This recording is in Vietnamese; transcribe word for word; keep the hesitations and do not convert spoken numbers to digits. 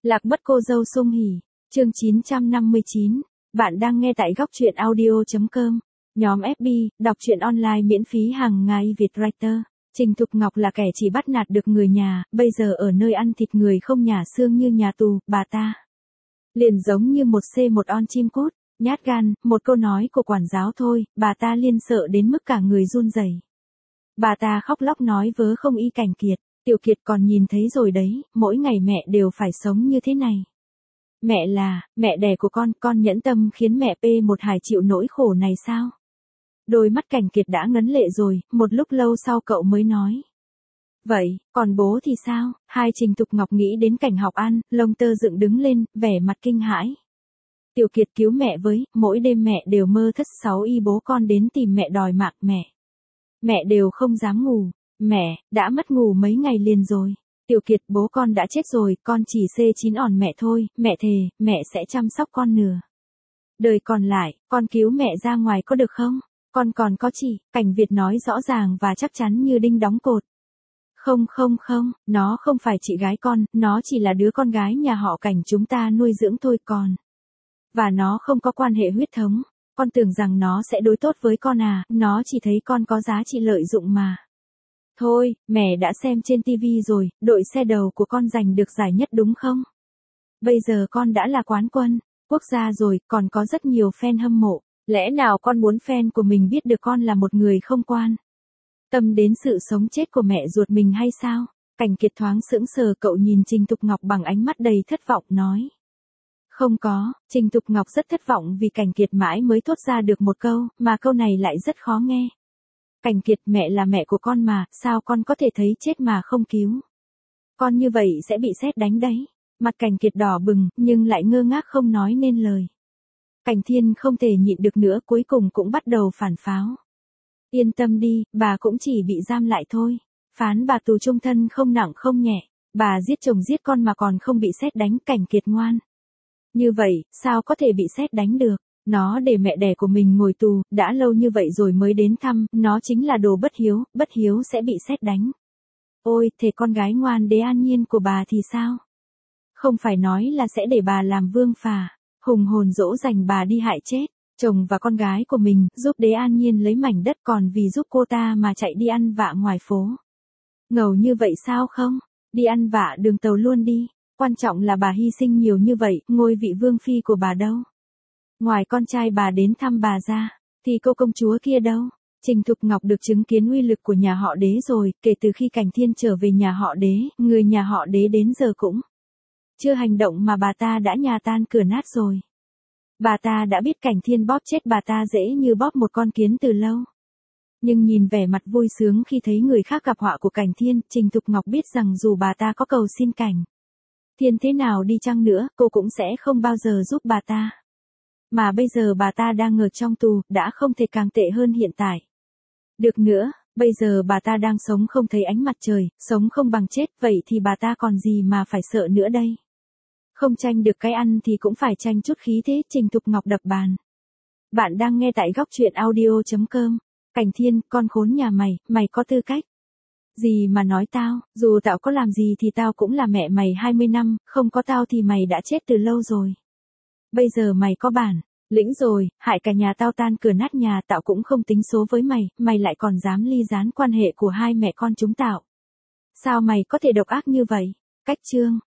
Lạc mất cô dâu Sung Hỉ, chương chín trăm năm mươi chín. Bạn đang nghe tại góc truyện audio chấm com. Nhóm ép bê, đọc truyện online miễn phí hàng ngày Việt Writer. Trình Thục Ngọc là kẻ chỉ bắt nạt được người nhà, bây giờ ở nơi ăn thịt người không nhả xương như nhà tù, bà ta liền giống như một C một on chim cút, nhát gan, một câu nói của quản giáo thôi, bà ta liên sợ đến mức cả người run rẩy. Bà ta khóc lóc nói vớ không y Cảnh Kiệt, Tiểu Kiệt còn nhìn thấy rồi đấy, mỗi ngày mẹ đều phải sống như thế này. Mẹ là, mẹ đẻ của con, con nhẫn tâm khiến mẹ P một Hải chịu nỗi khổ này sao? Đôi mắt Cảnh Kiệt đã ngấn lệ rồi, một lúc lâu sau cậu mới nói. Vậy, còn bố thì sao? Hai Trình Thục Ngọc nghĩ đến cảnh học ăn, lông tơ dựng đứng lên, vẻ mặt kinh hãi. Tiểu Kiệt cứu mẹ với, mỗi đêm mẹ đều mơ thất sáu y bố con đến tìm mẹ đòi mạng mẹ. Mẹ đều không dám ngủ, mẹ, đã mất ngủ mấy ngày liền rồi. Tiểu Kiệt, bố con đã chết rồi, con chỉ C chín ỏn mẹ thôi, mẹ thề, mẹ sẽ chăm sóc con nửa đời còn lại, con cứu mẹ ra ngoài có được không? Con còn có chị, Cảnh Việt nói rõ ràng và chắc chắn như đinh đóng cột. Không không không, nó không phải chị gái con, nó chỉ là đứa con gái nhà họ Cảnh chúng ta nuôi dưỡng thôi còn. Và nó không có quan hệ huyết thống, con tưởng rằng nó sẽ đối tốt với con à, nó chỉ thấy con có giá trị lợi dụng mà. Thôi, mẹ đã xem trên tivi rồi, đội xe đầu của con giành được giải nhất đúng không? Bây giờ con đã là quán quân quốc gia rồi, còn có rất nhiều fan hâm mộ. Lẽ nào con muốn fan của mình biết được con là một người không quan tâm đến sự sống chết của mẹ ruột mình hay sao? Cảnh Kiệt thoáng sững sờ, cậu nhìn Trình Thục Ngọc bằng ánh mắt đầy thất vọng nói. Không có, Trình Thục Ngọc rất thất vọng vì Cảnh Kiệt mãi mới thốt ra được một câu, mà câu này lại rất khó nghe. Cảnh Kiệt, mẹ là mẹ của con mà, sao con có thể thấy chết mà không cứu? Con như vậy sẽ bị sét đánh đấy. Mặt Cảnh Kiệt đỏ bừng, nhưng lại ngơ ngác không nói nên lời. Cảnh Thiên không thể nhịn được nữa, cuối cùng cũng bắt đầu phản pháo. Yên tâm đi, bà cũng chỉ bị giam lại thôi. Phán bà tù chung thân không nặng không nhẹ. Bà giết chồng giết con mà còn không bị sét đánh. Cảnh Kiệt ngoan. Như vậy, sao có thể bị sét đánh được? Nó để mẹ đẻ của mình ngồi tù, đã lâu như vậy rồi mới đến thăm, nó chính là đồ bất hiếu, bất hiếu sẽ bị sét đánh. Ôi, thế con gái ngoan Đế An Nhiên của bà thì sao? Không phải nói là sẽ để bà làm vương phà, hùng hồn dỗ dành bà đi hại chết chồng và con gái của mình, giúp Đế An Nhiên lấy mảnh đất còn vì giúp cô ta mà chạy đi ăn vạ ngoài phố. Ngầu như vậy sao không? Đi ăn vạ đường tàu luôn đi, quan trọng là bà hy sinh nhiều như vậy, ngôi vị vương phi của bà đâu? Ngoài con trai bà đến thăm bà ra, thì cô công chúa kia đâu? Trình Thục Ngọc được chứng kiến uy lực của nhà họ Đế rồi, kể từ khi Cảnh Thiên trở về nhà họ Đế, người nhà họ Đế đến giờ cũng chưa hành động mà bà ta đã nhà tan cửa nát rồi. Bà ta đã biết Cảnh Thiên bóp chết bà ta dễ như bóp một con kiến từ lâu. Nhưng nhìn vẻ mặt vui sướng khi thấy người khác gặp họa của Cảnh Thiên, Trình Thục Ngọc biết rằng dù bà ta có cầu xin Cảnh Thiên thế nào đi chăng nữa, cô cũng sẽ không bao giờ giúp bà ta. Mà bây giờ bà ta đang ở trong tù, đã không thể càng tệ hơn hiện tại. Được nữa, bây giờ bà ta đang sống không thấy ánh mặt trời, sống không bằng chết, vậy thì bà ta còn gì mà phải sợ nữa đây? Không tranh được cái ăn thì cũng phải tranh chút khí thế. Trình Thục Ngọc đập bàn. Bạn đang nghe tại góc truyện audio chấm com. Cảnh Thiên, con khốn nhà mày, mày có tư cách gì mà nói tao, dù tao có làm gì thì tao cũng là mẹ mày hai mươi năm, không có tao thì mày đã chết từ lâu rồi. Bây giờ mày có bản lĩnh rồi, hại cả nhà tao tan cửa nát nhà, tao cũng không tính số với mày, mày lại còn dám ly gián quan hệ của hai mẹ con chúng tao. Sao mày có thể độc ác như vậy? Cách chương